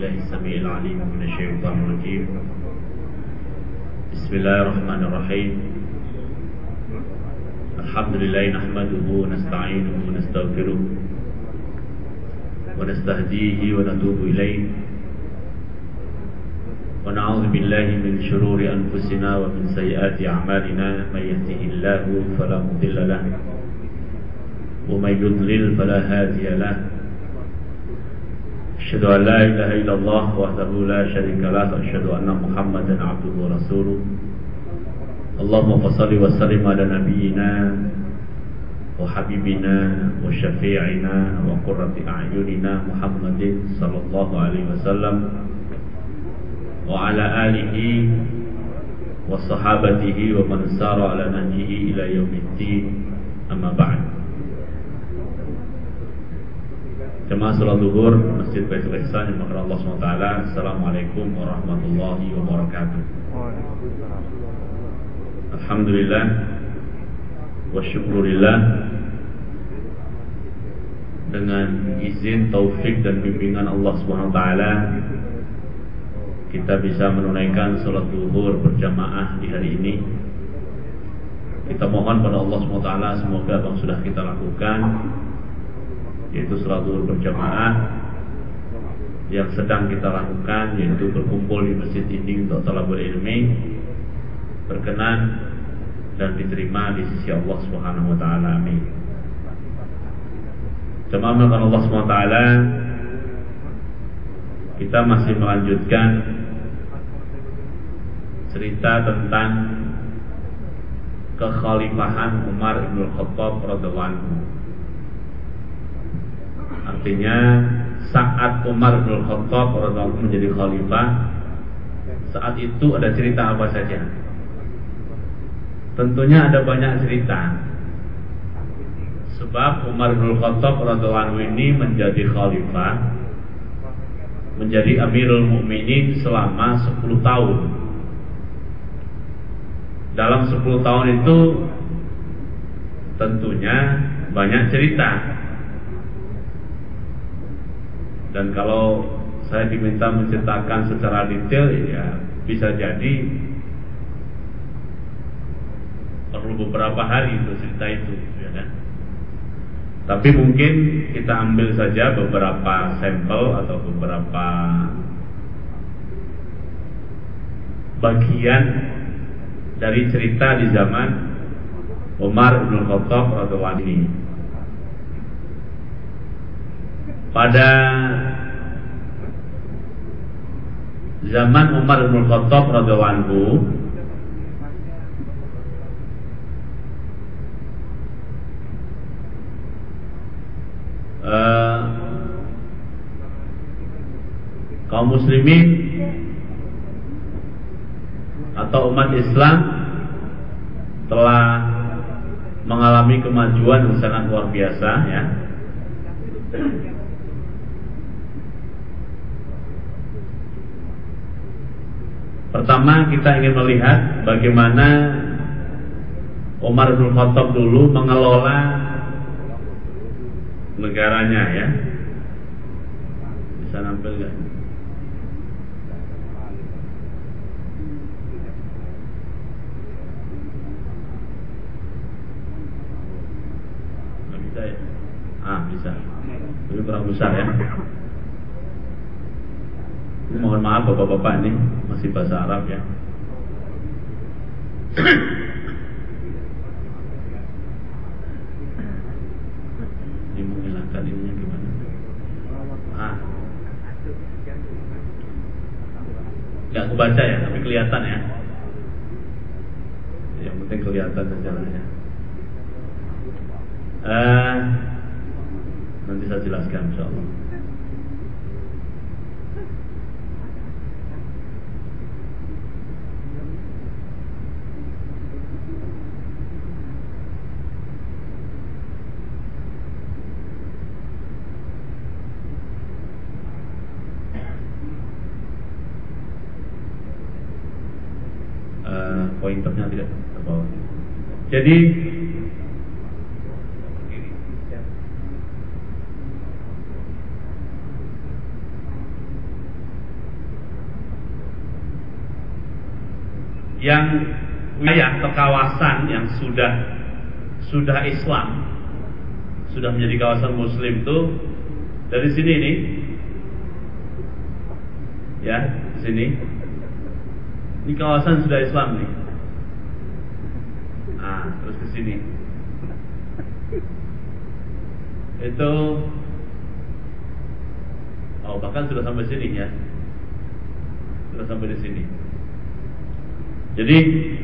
بالله السميع العليم من الشيطان الرجيم. بسم الله الرحمن الرحيم. الحمد لله نحمده ونستعينه ونستغفره ونستهديه ونتوب إليه ونعوذ بالله من شرور أنفسنا ومن سيئات أعمالنا. من يهده الله فلا مضل له ومن يضلل فلا هادي له. أشهد أن لا إله إلا الله وحده لا شريك له وأشهد أن محمدا عبده ورسوله. اللهم صل وسلم على نبينا وحبيبنا وشفيعنا وقرة أعيننا محمد صلى الله عليه وسلم وعلى آله وصحابته ومن سار على نهجه إلى يوم الدين. أما بعد. Jemaah salat zuhur Masjid Baitul Ihsan yang dimuliakan Allah SWT. Assalamualaikum warahmatullahi wabarakatuh. Alhamdulillah wa syukurillah, dengan izin, taufik dan bimbingan Allah SWT kita bisa menunaikan salat zuhur berjamaah di hari ini. Kita mohon pada Allah SWT semoga apa yang sudah kita lakukan, yaitu salat zuhur berjamaah yang sedang kita lakukan, yaitu berkumpul di masjid ini untuk talabul ilmi, berkenan dan diterima di sisi Allah Subhanahu wa taala. Amin. Jemaah Allah Subhanahu wa taala, kita masih melanjutkan cerita tentang kekhalifahan Umar bin Khattab radhiyallahu anhu. Artinya saat Umar bin Khattab radhiyallahu anhu menjadi khalifah, saat itu ada cerita apa saja? Tentunya ada banyak cerita. Sebab Umar bin Khattab radhiyallahu anhu ini menjadi khalifah, menjadi Amirul Mukminin selama 10 tahun. Dalam 10 tahun itu tentunya banyak cerita. Dan kalau saya diminta menceritakan secara detail, ya bisa jadi perlu beberapa hari untuk cerita itu, ya kan? Tapi mungkin kita ambil saja beberapa sampel atau beberapa bagian dari cerita di zaman Umar bin Khattab radhiyallahu anhu. Pada zaman Umar bin Khattab radhiyallahu anhu, kaum muslimin atau umat Islam telah mengalami kemajuan yang sangat luar biasa, ya. Pertama, kita ingin melihat bagaimana Umar bin Khattab dulu mengelola negaranya, ya. Bisa nampil gak? Nggak bisa, ya? Bisa. Ini kurang besar, ya. Mohon maaf bapak-bapak, ini masih bahasa Arab, ya. Ini menghilangkan ininya gimana? Nggak kebaca, ya, tapi kelihatan, ya. Yang penting kelihatan saja, ya. Nanti saya jelaskan insyaallah. Pointernya tidak terbawa. Jadi yang wilayah atau kawasan yang sudah Islam, sudah menjadi kawasan Muslim itu dari sini nih, ya, di sini. Ini kawasan sudah Islam nih. Nah, terus ke sini. Itu bahkan sudah sampai sini ya. Sudah sampai di sini. Jadi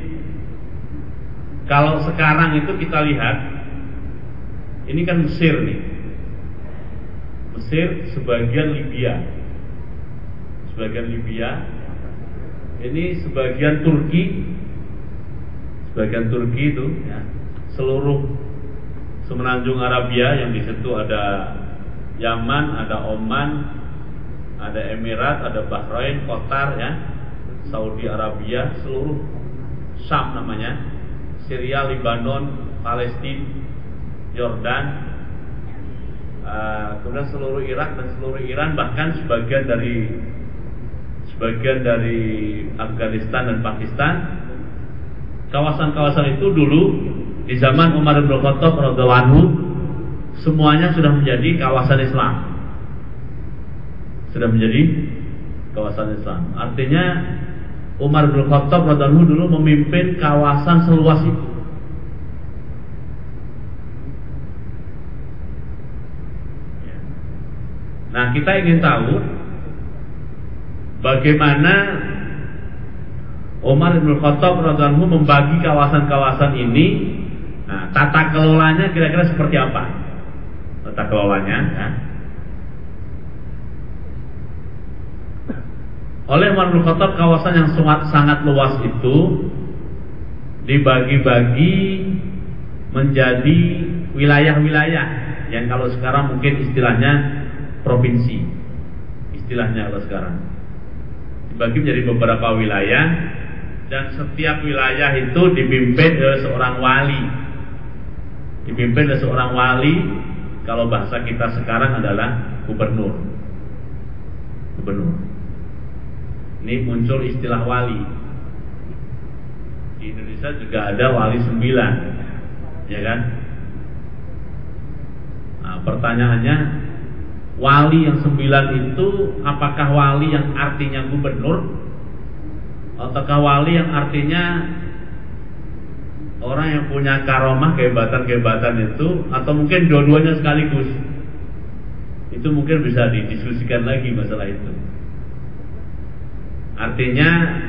kalau sekarang itu kita lihat, ini kan Mesir nih. Mesir, sebagian Libya. Sebagian Libya. Ini sebagian Turki. Sebagian Turki itu ya. Seluruh semenanjung Arabia yang di situ ada Yaman, ada Oman, ada Emirat, ada Bahrain, Qatar ya. Saudi Arabia, seluruh Syam namanya, Syria, Lebanon, Palestina, Yordan, kemudian seluruh Irak dan seluruh Iran, bahkan sebagian dari Afghanistan dan Pakistan. Kawasan-kawasan itu dulu di zaman Umar bin Khattab radhiyallahu anhu semuanya sudah menjadi kawasan Islam. Sudah menjadi kawasan Islam. Artinya Umar bin Khattab radhiyallahu anhu dulu memimpin kawasan seluas itu. Nah, kita ingin tahu bagaimana Umar bin Khattab radhiyallahu anhu membagi kawasan-kawasan ini. Nah, tata kelolanya kira-kira seperti apa? Tata kelolanya ya. Oleh Umar bin Khattab, kawasan yang sangat luas itu dibagi-bagi menjadi wilayah-wilayah yang kalau sekarang mungkin istilahnya provinsi. Istilahnya kalau sekarang dibagi menjadi beberapa wilayah, dan setiap wilayah itu dipimpin oleh seorang wali. Dipimpin oleh seorang wali, kalau bahasa kita sekarang adalah gubernur. Gubernur. Ini muncul istilah wali. Di Indonesia juga ada wali 9, ya kan? Nah, pertanyaannya, wali yang 9 itu apakah wali yang artinya gubernur, ataukah wali yang artinya orang yang punya karomah, kehebatan-kehebatan itu, atau mungkin dua-duanya sekaligus? Itu mungkin bisa didiskusikan lagi masalah itu. Artinya,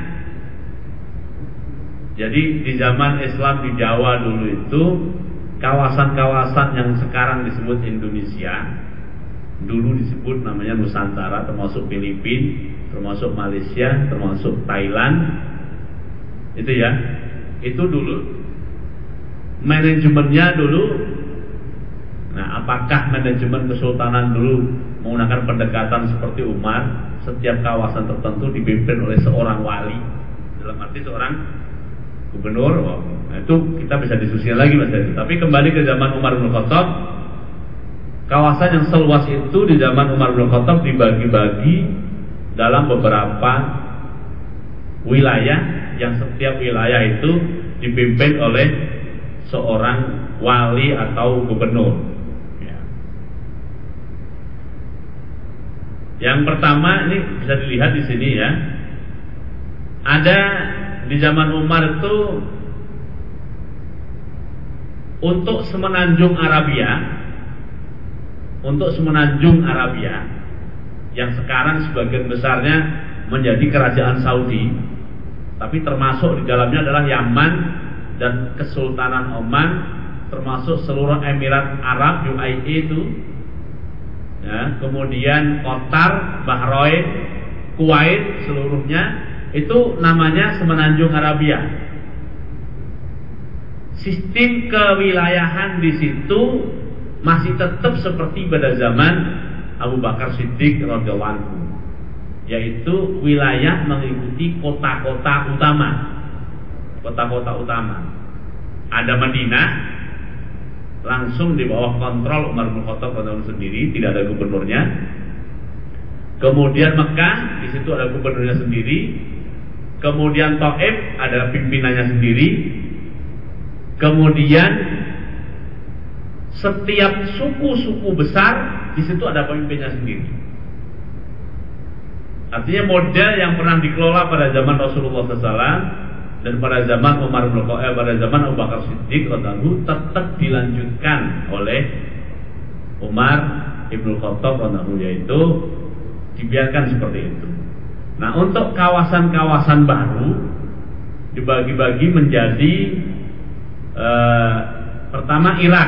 jadi di zaman Islam di Jawa dulu itu, kawasan-kawasan yang sekarang disebut Indonesia, dulu disebut namanya Nusantara, termasuk Filipina, termasuk Malaysia, termasuk Thailand, itu ya. Itu dulu manajemennya dulu. Nah, apakah manajemen kesultanan dulu menggunakan pendekatan seperti Umar, setiap kawasan tertentu dipimpin oleh seorang wali, dalam arti seorang gubernur? Nah, itu kita bisa diskusikan lagi masalah itu. Tapi kembali ke zaman Umar bin Khattab, kawasan yang seluas itu di zaman Umar bin Khattab dibagi-bagi dalam beberapa wilayah, yang setiap wilayah itu dipimpin oleh seorang wali atau gubernur. Yang pertama ini bisa dilihat di sini ya. Ada di zaman Umar itu untuk semenanjung Arabia, yang sekarang sebagian besarnya menjadi kerajaan Saudi, tapi termasuk di dalamnya adalah Yaman dan Kesultanan Oman, termasuk seluruh Emirat Arab UAE itu. Ya, kemudian Qatar, Bahrain, Kuwait, seluruhnya itu namanya semenanjung Arabia. Sistem kewilayahan di situ masih tetap seperti pada zaman Abu Bakar Siddiq radhiyallahu anhu, yaitu wilayah mengikuti kota-kota utama. Kota-kota utama. Ada Madinah, langsung di bawah kontrol Umar bin Khattab sendiri, tidak ada gubernurnya. Kemudian Mekah, di situ ada gubernurnya sendiri. Kemudian Taif ada pimpinannya sendiri. Kemudian setiap suku-suku besar di situ ada pemimpinnya sendiri. Artinya model yang pernah dikelola pada zaman Rasulullah SAW dan pada zaman Umar bin Khattab, pada zaman Abu Bakar Siddiq radhiyallahu tetap dilanjutkan oleh Umar ibn Khattab radhiyallahu, yaitu dibiarkan seperti itu. Nah, untuk kawasan-kawasan baru dibagi-bagi menjadi pertama Irak.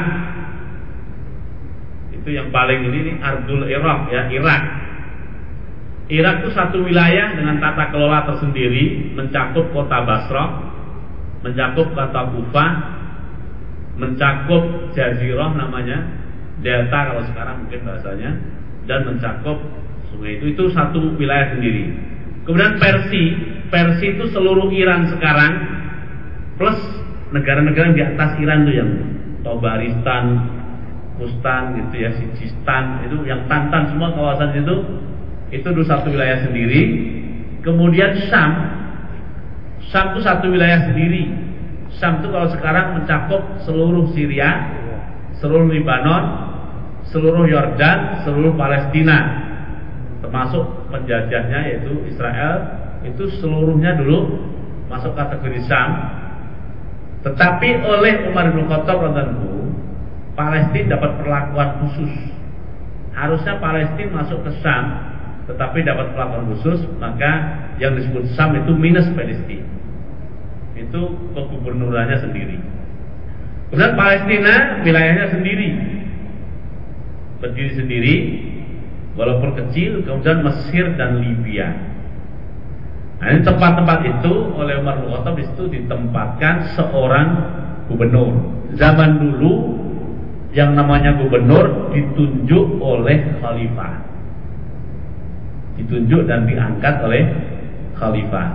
Itu yang paling ini Ardul Irak ya, Irak. Irak itu satu wilayah dengan tata kelola tersendiri, mencakup kota Basrah, mencakup kota Kufah, mencakup Jazirah namanya, Delta kalau sekarang mungkin bahasanya, dan mencakup sungai itu satu wilayah sendiri. Kemudian Persia itu seluruh Iran sekarang plus negara-negara di atas Iran tuh yang Tabaristan, Kustan gitu ya, Sijistan itu yang Tantan semua kawasan itu satu wilayah sendiri. Kemudian Syam itu satu wilayah sendiri. Syam itu kalau sekarang mencakup seluruh Syria, seluruh Lebanon, seluruh Yordan, seluruh Palestina, termasuk penjajahnya yaitu Israel, itu seluruhnya dulu masuk kategori Syam. Tetapi oleh Umar bin Khattab radhiyallahu, Palestina dapat perlakuan khusus. Harusnya Palestina masuk ke Syam, tetapi dapat perlakuan khusus, maka yang disebut Syam itu minus Palestina. Itu kegubernurannya sendiri. Kemudian Palestina wilayahnya sendiri, berdiri sendiri, walaupun kecil. Kemudian Mesir dan Libya. Nah, ini tempat-tempat itu oleh Umar bin Khattab di situ ditempatkan seorang gubernur. Zaman dulu yang namanya gubernur ditunjuk oleh khalifah, ditunjuk dan diangkat oleh khalifah.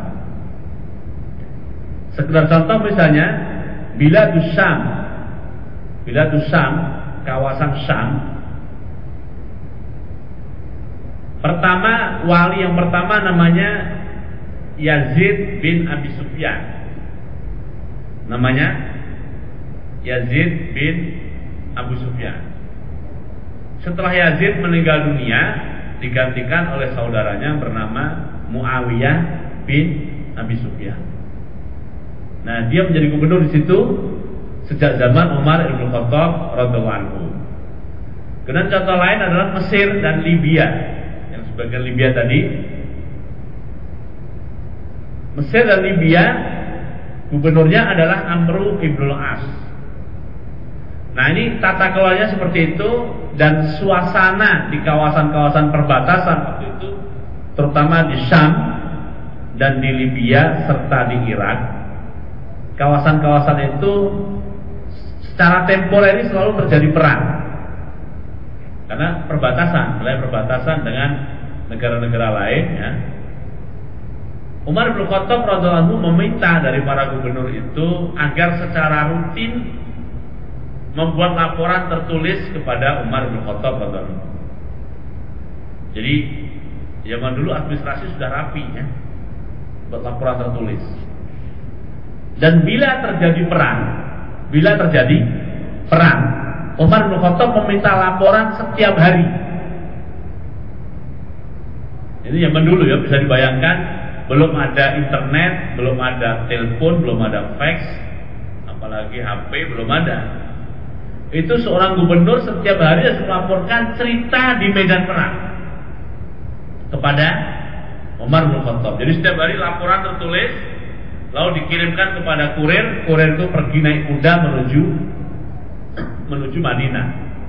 Sekedar contoh misalnya Biladus Syam, kawasan Syam. Pertama, wali yang pertama namanya Yazid bin Abi Sufyan. Namanya Yazid bin Abu Sufyan. Setelah Yazid meninggal dunia, digantikan oleh saudaranya bernama Muawiyah bin Abi Sufyan. Nah, dia menjadi gubernur di situ sejak zaman Umar bin Khattab radhiyallahu anhu. Kemudian contoh lain adalah Mesir dan Libya. Yang sebagian Libya tadi, Mesir dan Libya, gubernurnya adalah Amru ibnul As. Nah, ini tata kelolanya seperti itu, dan suasana di kawasan-kawasan perbatasan waktu itu, terutama di Syam dan di Libya serta di Irak, kawasan-kawasan itu secara temporer ini selalu terjadi perang, karena wilayah perbatasan dengan negara-negara lain ya. Umar bin Khattab radhiyallahu anhu meminta dari para gubernur itu agar secara rutin membuat laporan tertulis kepada Umar bin Khattab radhiyallahu anhu. Jadi zaman dulu administrasi sudah rapi ya, buat laporan tertulis. Dan bila terjadi perang, Umar bin Khattab meminta laporan setiap hari. Ini zaman dulu ya, bisa dibayangkan. Belum ada internet, belum ada telepon, belum ada fax, apalagi HP, belum ada. Itu seorang gubernur setiap hari harus melaporkan cerita di medan perang kepada Umar bin Khattab. Jadi setiap hari laporan tertulis, lalu dikirimkan kepada kurir. Kurir itu pergi naik kuda menuju Madinah.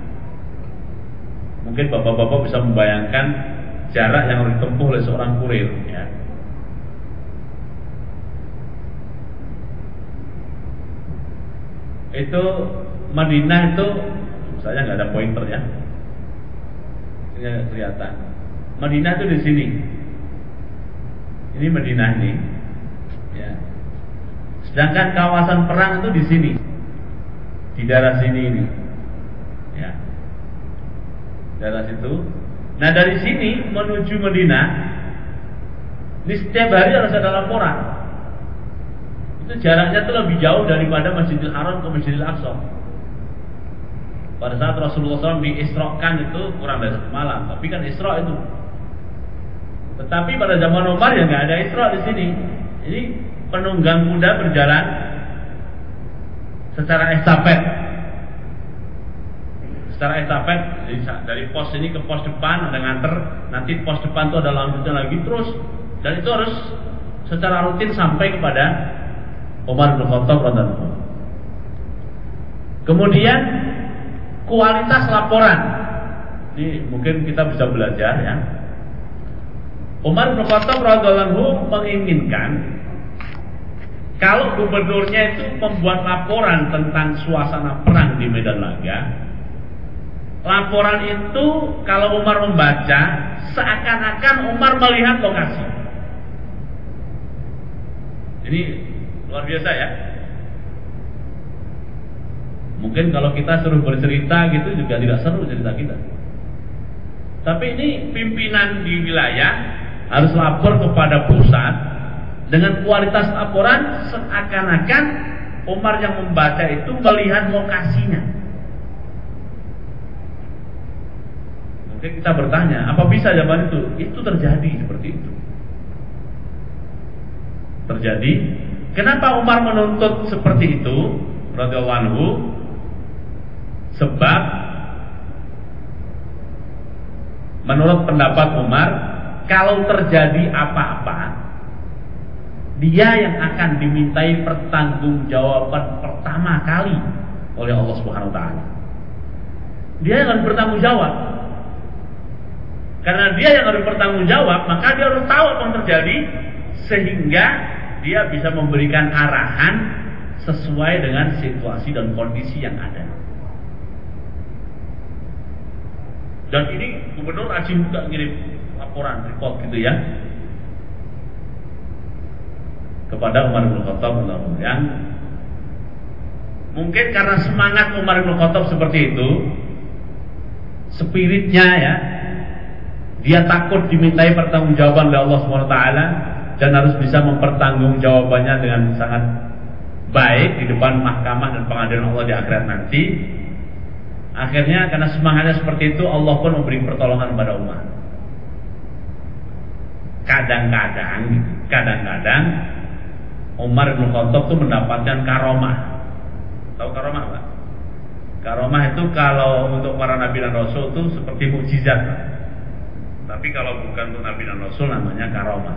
Mungkin bapak-bapak bisa membayangkan jarak yang harus ditempuh oleh seorang kurir ya. Itu Madinah itu, saya nggak ada pointer ya, ini kelihatan. Madinah itu di sini. Ini Madinah ini, ya. Sedangkan kawasan perang itu di sini, di daerah sini ini, ya, daerah situ. Nah, dari sini menuju Madinah, ini setiap hari harus ada laporan. itu jaraknya tuh lebih jauh daripada Masjidil Haram ke Masjidil Aqsa. Pada saat Rasulullah SAW diisrokan itu kurang dari 1 malam, tapi kan Isra itu. Tetapi pada zaman Umar ya nggak ada Isra di sini. Ini penunggang kuda berjalan secara estafet. Secara estafet dari pos ini ke pos depan ada nganter, nanti pos depan itu ada lanjutnya lagi terus, dan itu harus secara rutin sampai kepada Umar bin Khattab radhiyallahu anhu. Kemudian kualitas laporan, ini mungkin kita bisa belajar ya. Umar bin Khattab radhiyallahu anhu menginginkan kalau gubernurnya itu membuat laporan tentang suasana perang di medan laga, laporan itu kalau Umar membaca seakan-akan Umar melihat lokasi. Ini luar biasa ya. Mungkin kalau kita suruh bercerita gitu juga tidak seru cerita kita. Tapi ini pimpinan di wilayah harus lapor kepada pusat dengan kualitas laporan seakan-akan Umar yang membaca itu melihat lokasinya. Mungkin kita bertanya, apa bisa zaman itu? Itu terjadi seperti itu. Terjadi. Kenapa Umar menuntut seperti itu? Radhiyallahu anhu. Sebab menurut pendapat Umar, kalau terjadi apa-apa, dia yang akan dimintai pertanggungjawaban pertama kali oleh Allah Subhanahu wa taala. Dia akan bertanggung jawab. Karena dia yang harus bertanggung jawab, maka dia harus tahu apa yang terjadi sehingga dia bisa memberikan arahan sesuai dengan situasi dan kondisi yang ada. Dan ini gubernur rajin juga ngirim laporan, report gitu ya, kepada Umar bin Khattab yang mungkin karena semangat Umar bin Khattab seperti itu, spiritnya ya, dia takut dimintai pertanggungjawaban oleh Allah SWT dan harus bisa mempertanggungjawabkannya dengan sangat baik di depan mahkamah dan pengadilan Allah di akhirat nanti. Akhirnya karena semangatnya seperti itu, Allah pun memberi pertolongan kepada Umar. Kadang-kadang Umar bin Khattab itu mendapatkan karomah. Tahu karomah Pak? Karomah itu kalau untuk para nabi dan rasul itu seperti mukjizat. Tapi kalau bukan untuk nabi dan rasul namanya karomah.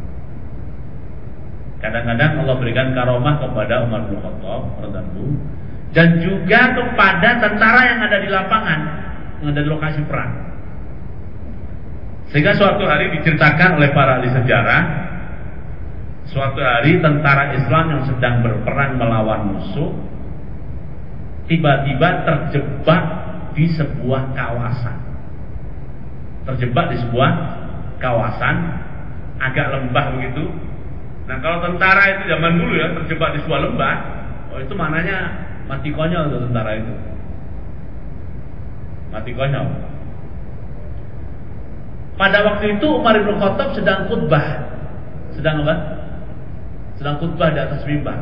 Kadang-kadang Allah berikan karomah kepada Umar bin Khattab radhiyallahu, dan juga kepada tentara yang ada di lapangan, yang ada di lokasi perang. Sehingga suatu hari diceritakan oleh para ahli sejarah, suatu hari tentara Islam yang sedang berperang melawan musuh tiba-tiba terjebak di sebuah kawasan. Terjebak di sebuah kawasan agak lembah begitu. Nah, kalau tentara itu zaman dulu ya terjebak di sebuah lembah, oh itu maknanya mati konyol tuh tentara itu. Mati konyol. Pada waktu itu Umar bin Khattab sedang khutbah. Sedang apa? Sedang khutbah di atas mimbar.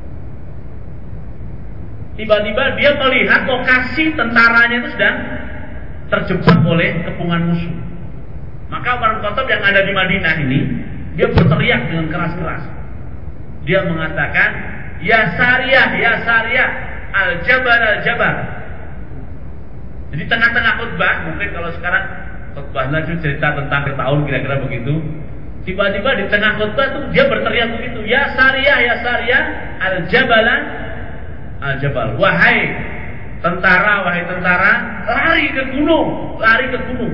Tiba-tiba dia melihat lokasi tentaranya itu sedang terjebak oleh kepungan musuh. Maka Umar bin Khattab yang ada di Madinah ini, dia berteriak dengan keras-keras. Dia mengatakan, "Ya Sariyah, ya Sariyah, al-Jabar, al-Jabar." Jadi tengah-tengah khutbah, mungkin kalau sekarang khutbahnya itu cerita tentang tahun kira-kira begitu. Tiba-tiba di tengah khutbah itu dia berteriak begitu, "Ya Sariyah, ya Sariyah, al-Jabal, al-Jabal." Wahai tentara, lari ke gunung, lari ke gunung.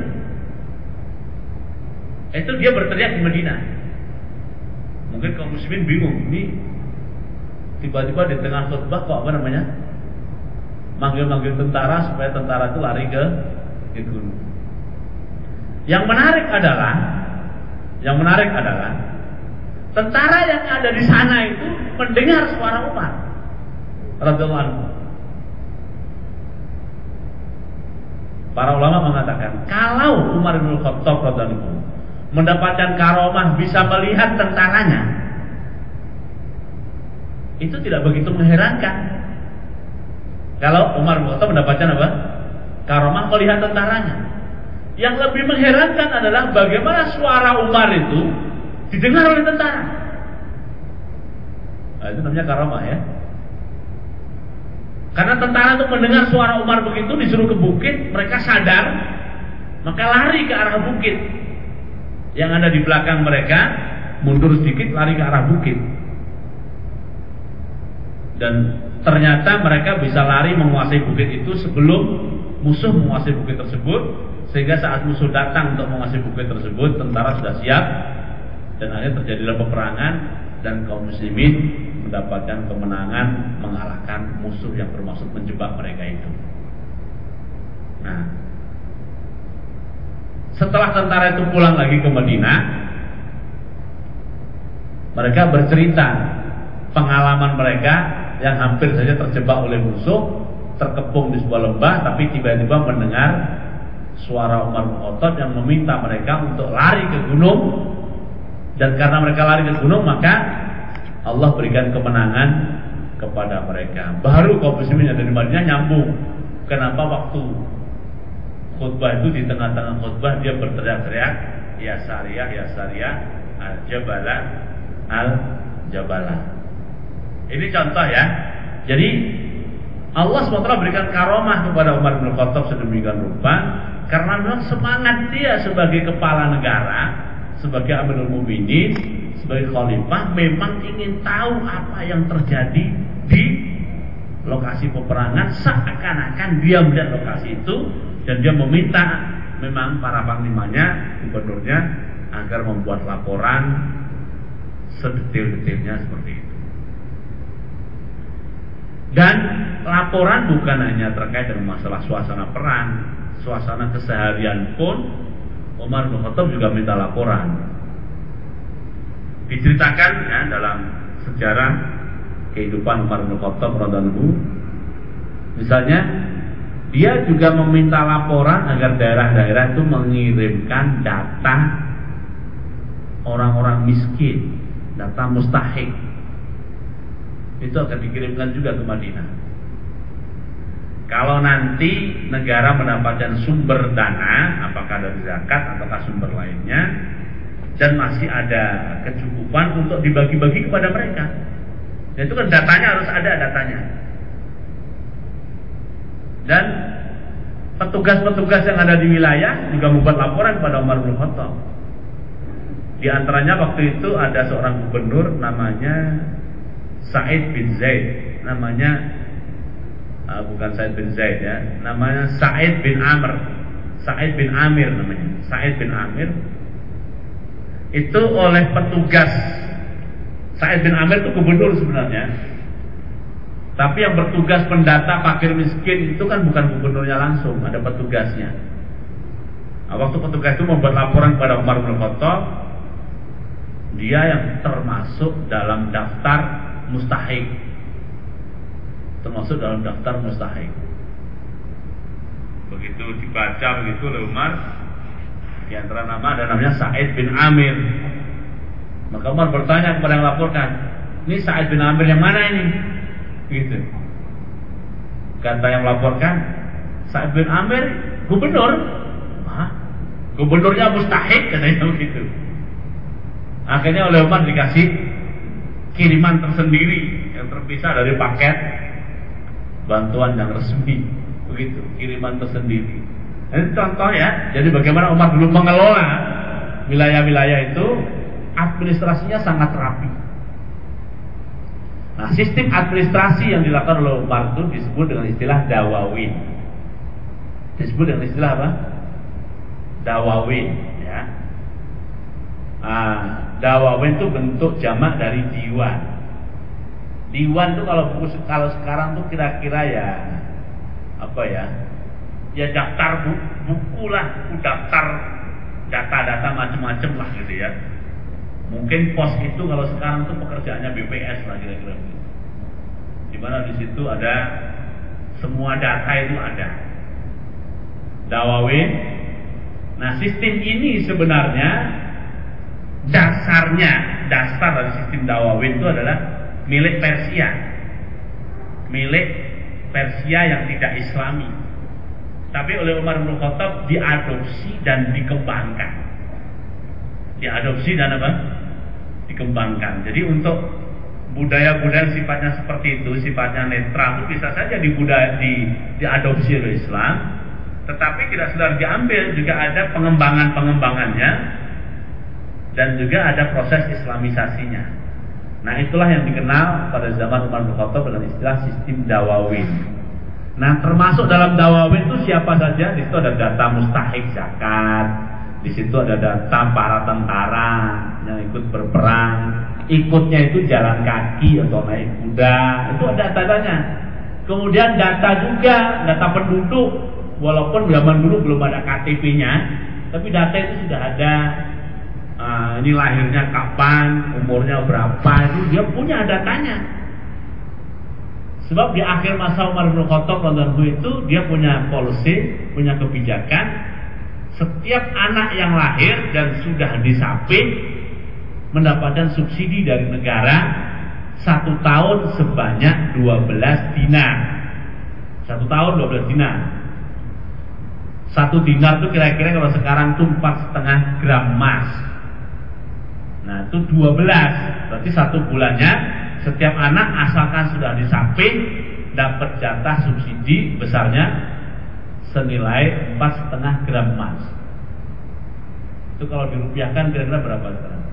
Itu dia berteriak di Madinah. Mungkin kaum muslimin bingung, ini tiba-tiba di tengah khutbah kok manggil-manggil tentara supaya tentara itu lari ke gunung. Yang menarik adalah tentara yang ada di sana itu mendengar suara Umar radhiyallahu anhu. Para ulama mengatakan kalau Umar bin Khattab radhiyallahu anhu mendapatkan karomah bisa melihat tentaranya, itu tidak begitu mengherankan. Kalau Umar bin Khattab mendapatkan apa? Karomah melihat tentaranya. Yang lebih mengherankan adalah bagaimana suara Umar itu didengar oleh tentara. Nah, itu namanya karomah ya. Karena tentara itu mendengar suara Umar begitu, disuruh ke bukit, mereka sadar, maka lari ke arah bukit. Yang ada di belakang mereka mundur sedikit, lari ke arah bukit. Dan ternyata mereka bisa lari menguasai bukit itu sebelum musuh menguasai bukit tersebut, sehingga saat musuh datang untuk menguasai bukit tersebut, tentara sudah siap, dan akhirnya terjadilah peperangan dan kaum muslimin mendapatkan kemenangan, mengalahkan musuh yang bermaksud menjebak mereka itu. Nah, setelah tentara itu pulang lagi ke Madinah, mereka bercerita pengalaman mereka yang hampir saja terjebak oleh musuh, terkepung di sebuah lembah, tapi tiba-tiba mendengar suara Umar bin Khattab yang meminta mereka untuk lari ke gunung, dan karena mereka lari ke gunung maka Allah berikan kemenangan kepada mereka. Baru kaum muslimin yang dari Madinah nyambung. Kenapa waktu khutbah itu di tengah-tengah khutbah dia berteriak-teriak, ya Sariyah, ya Sariyah, al-Jabala, al-Jabala. Ini contoh ya. Jadi Allah SWT berikan karomah kepada Umar bin Khattab sedemikian rupa karena memang semangat dia sebagai kepala negara, sebagai Amirul Mukminin, sebagai khalifah, memang ingin tahu apa yang terjadi di lokasi peperangan, seakan-akan dia melihat lokasi itu, dan dia meminta memang para panglimanya, gubernurnya, agar membuat laporan sedetail-detailnya seperti itu. Dan laporan bukan hanya terkait dengan masalah suasana perang, suasana keseharian pun Umar bin Khattab juga minta laporan. Diceritakan ya, dalam sejarah kehidupan Umar bin Khattab radhiyallahu, misalnya dia juga meminta laporan agar daerah-daerah itu mengirimkan data orang-orang miskin, data mustahik. Itu akan dikirimkan juga ke Madinah. Kalau nanti negara mendapatkan sumber dana, apakah dari zakat ataukah sumber lainnya, dan masih ada kecukupan untuk dibagi-bagi kepada mereka, dan itu kan datanya harus ada datanya. Dan petugas-petugas yang ada di wilayah juga membuat laporan kepada Umar bin Khattab. Di antaranya waktu itu ada seorang gubernur namanya Sa'id bin Zaid, namanya bukan Sa'id bin Zaid ya, namanya Sa'id bin Amr, Sa'id bin Amir namanya, Sa'id bin Amir. Itu oleh petugas, Sa'id bin Amir itu gubernur sebenarnya, tapi yang bertugas pendata fakir miskin itu kan bukan gubernurnya langsung, ada petugasnya. Nah, waktu petugas itu membuat laporan kepada Umar bin Khattab, dia yang termasuk dalam daftar mustahik, termasuk dalam daftar mustahik. Begitu dibaca begitu oleh Umar, di antara nama ada namanya Sa'id bin Amir. Maka Umar bertanya kepada yang laporkan, ini Sa'id bin Amir yang mana ini? Gitu. Kata yang melaporkan, Sa'id bin Amir gubernur. Hah? Gubernurnya mustahik, katanya begitu. Akhirnya oleh Umar dikasih kiriman tersendiri yang terpisah dari paket bantuan yang resmi. Begitu, kiriman tersendiri. Ini contoh ya. Jadi bagaimana Umar dulu mengelola wilayah-wilayah itu, administrasinya sangat rapi. Nah, sistem administrasi yang dilakukan oleh Umar itu disebut dengan istilah dawawin. Disebut dengan istilah apa? Dawawin ya. Dawawin itu bentuk jamak dari diwan. Diwan itu kalau sekarang tuh kira-kira ya apa ya? Ya daftar buku lah, daftar data-data macam-macam lah gitu ya. Mungkin pos itu kalau sekarang tuh pekerjaannya BPS lah kira-kira. Di mana di situ ada semua data itu ada. Dawawin. Nah, sistem ini sebenarnya dasar dari sistem dawawin itu adalah milik Persia, milik Persia yang tidak Islami. Tapi oleh Umar bin Khattab diadopsi dan dikembangkan. Diadopsi dan apa? Dikembangkan. Jadi untuk budaya-budaya sifatnya seperti itu, sifatnya netral, itu bisa saja diadopsi oleh Islam, tetapi tidak sekedar diambil, juga ada pengembangannya dan juga ada proses islamisasinya. Nah, itulah yang dikenal pada zaman Umar bin Khattab dengan istilah sistem dawawin. Nah, termasuk dalam dawawin itu siapa saja? Di situ ada data mustahik zakat, di situ ada data para tentara yang ikut berperang, ikutnya itu jalan kaki atau naik kuda, itu ada datanya. Kemudian data juga, data penduduk, walaupun zaman dulu belum ada KTP-nya, tapi data itu sudah ada. Ini lahirnya kapan, umurnya berapa, itu dia punya datanya. Sebab di akhir masa Umar bin Khattab itu dia punya policy, punya kebijakan, setiap anak yang lahir dan sudah disapih mendapatkan subsidi dari negara 1 tahun sebanyak 12 dinar. 1 tahun 12 dinar. 1 dinar itu kira-kira kalau sekarang itu 4,5 gram emas. Nah itu 12, berarti 1 bulannya setiap anak asalkan sudah disapih dapat jatah subsidi besarnya senilai 4,5 gram emas. Itu kalau dirupiahkan kira-kira berapa sekarang?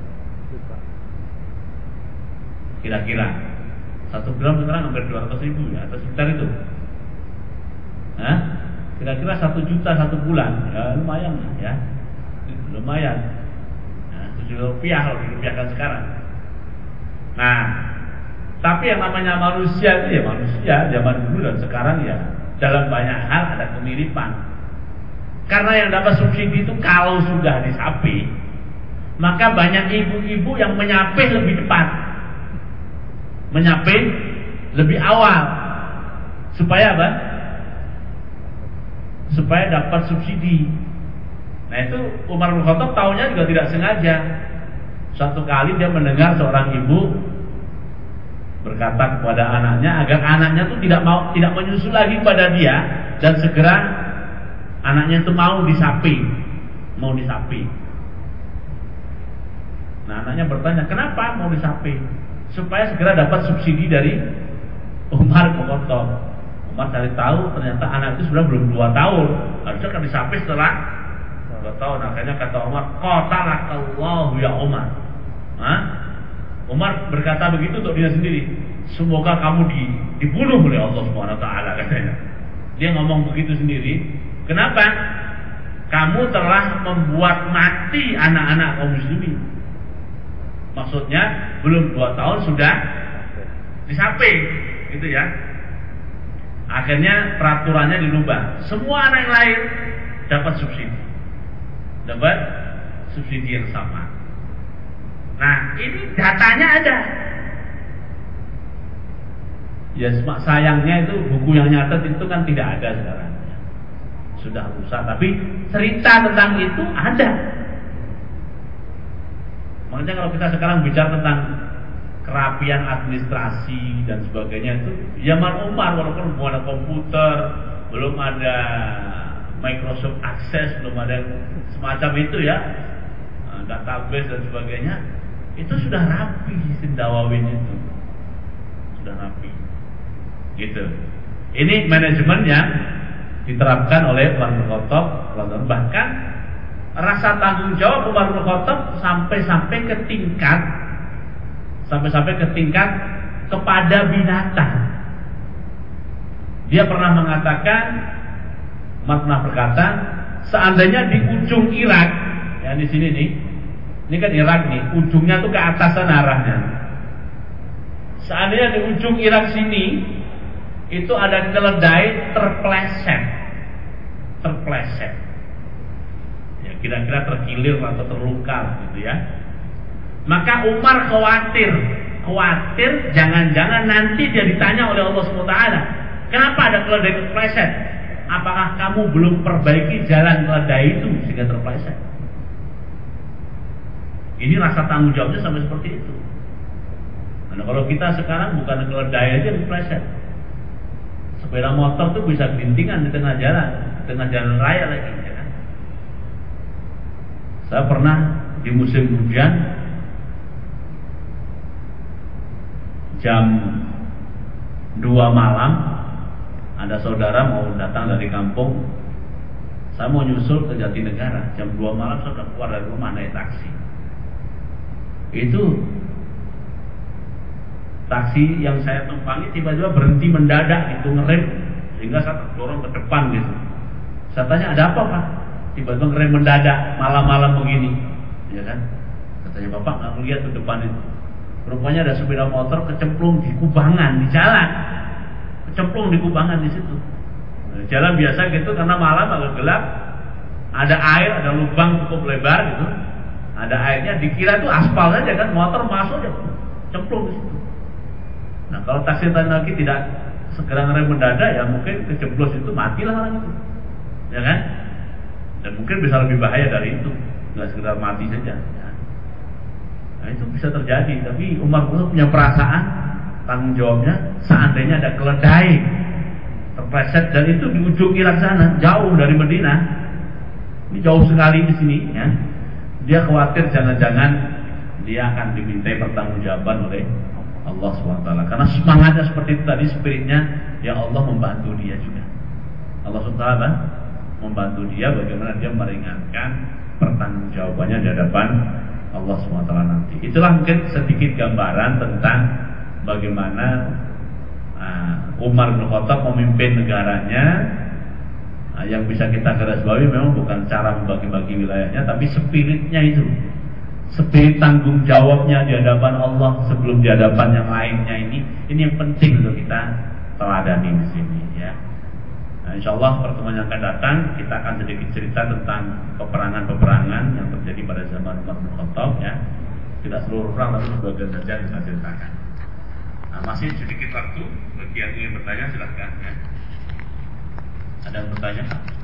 Kira-kira 1 gram sekarang hampir 200.000 ya, atau sekitar itu. Hah? Kira-kira 1 juta 1 bulan, ya lumayan lah ya, lumayan. Nah, Rp7 kalau dirupiahkan sekarang. Nah, tapi yang namanya manusia itu ya manusia zaman dulu dan sekarang ya dalam banyak hal ada kemiripan. Karena yang dapat subsidi itu kalau sudah disapih, maka banyak ibu-ibu yang menyapih lebih cepat, menyapih lebih awal, supaya apa? Supaya dapat subsidi. Nah itu Umar bin Khattab tahunya juga tidak sengaja. Suatu kali dia mendengar seorang ibu berkata kepada anaknya agar anaknya itu tidak menyusul lagi pada dia dan segera anaknya itu mau disapi. Nah anaknya bertanya, kenapa mau disapi? Supaya segera dapat subsidi dari Umar bin Khattab. Umar cari tahu ternyata anak itu sebenarnya belum 2 tahun, harusnya kan disapi setelah 2 tahun. Akhirnya kata Umar, qatalakallahu ya Umar. Umar berkata begitu untuk dia sendiri. Semoga kamu dibunuh oleh Allah SWT, katanya. Dia ngomong begitu sendiri. Kenapa? Kamu telah membuat mati anak-anak kaum muslimin. Maksudnya belum 2 tahun sudah disapi, gitu ya. Akhirnya peraturannya dirubah. Semua anak yang lahir dapat subsidi yang sama. Nah ini datanya ada. Ya sayangnya itu buku yang nyatet itu kan tidak ada sekarang. Sudah rusak. Tapi cerita tentang itu ada. Makanya kalau kita sekarang bicara tentang kerapian administrasi dan sebagainya itu zaman Umar, walaupun belum ada komputer, belum ada Microsoft Access, belum ada semacam itu ya, database dan sebagainya, itu sudah rapi sistem dawawin itu, sudah rapi, gitu. Ini manajemen yang diterapkan oleh Umar bin Khattab, bahkan rasa tanggung jawab Umar bin Khattab sampai ke tingkat kepada binatang. Dia pernah mengatakan, Umar pernah berkata, seandainya di ujung Irak, ya di sini nih, ini kan Irak nih, ujungnya tuh ke atasan arahnya. Seandainya di ujung Irak sini itu ada keledai terpleset, ya kira-kira terkilir atau terluka, gitu ya. Maka Umar khawatir jangan-jangan nanti dia ditanya oleh Allah SWT, kenapa ada keledai terpleset? Apakah kamu belum perbaiki jalan keledai itu sehingga terpleset? Ini rasa tanggung jawabnya sampai seperti itu. Nah, kalau kita sekarang bukan keledai aja kepleset. Sepeda motor tuh bisa gelintingan di tengah jalan raya lagi, ya kan? Saya pernah di musim hujan jam 2 malam ada saudara mau datang dari kampung. Saya mau nyusul ke Jatinegara. Jam 2 malam saya sudah keluar dari rumah naik taksi. Itu taksi yang saya tumpangi tiba-tiba berhenti mendadak, itu ngerem, sehingga saya terdorong ke depan gitu. Saya tanya, ada apa Pak? Tiba-tiba ngerem mendadak malam-malam begini, ya kan? Katanya, Bapak nggak melihat ke depan itu. Rupanya ada sepeda motor kecemplung di kubangan di jalan, kecemplung di kubangan di situ. Nah, jalan biasa gitu karena malam agak gelap, ada air, ada lubang cukup lebar gitu, ada airnya, dikira itu aspal saja kan, motor masuk aja, cemplung di situ. Nah, kalau taksi lagi tidak segera ngerem mendadak, ya mungkin kejeblos itu, matilah orang itu, ya kan? Dan mungkin bisa lebih bahaya dari itu, nggak sekedar mati saja. Ya. Nah, itu bisa terjadi. Tapi Umar itu punya perasaan, tanggung jawabnya. Seandainya ada keledai terpleset, dan itu di ujung Irak sana, jauh dari Madinah, ini jauh sekali di sini, ya. Dia khawatir jangan-jangan dia akan dimintai pertanggungjawaban oleh Allah SWT. Karena semangatnya seperti itu tadi, spiritnya, ya Allah membantu dia juga. Allah SWT membantu dia bagaimana dia meringankan pertanggungjawabannya di hadapan Allah SWT nanti. Itulah mungkin sedikit gambaran tentang bagaimana Umar bin Khattab memimpin negaranya. Yang bisa kita garisbawahi memang bukan cara membagi-bagi wilayahnya, tapi spiritnya itu. Spirit tanggung jawabnya di hadapan Allah sebelum di hadapan yang lainnya, ini yang penting untuk kita teladani di sini, ya. Nah, insyaallah pertemuan yang akan datang kita akan sedikit cerita tentang peperangan-peperangan yang terjadi pada zaman Umar bin Khattab, ya. Tidak seluruh perang, tapi sebagian saja kita ceritakan. Nah, masih sedikit waktu bagi yang ingin bertanya, silahkan, ya. Ada yang bertanya?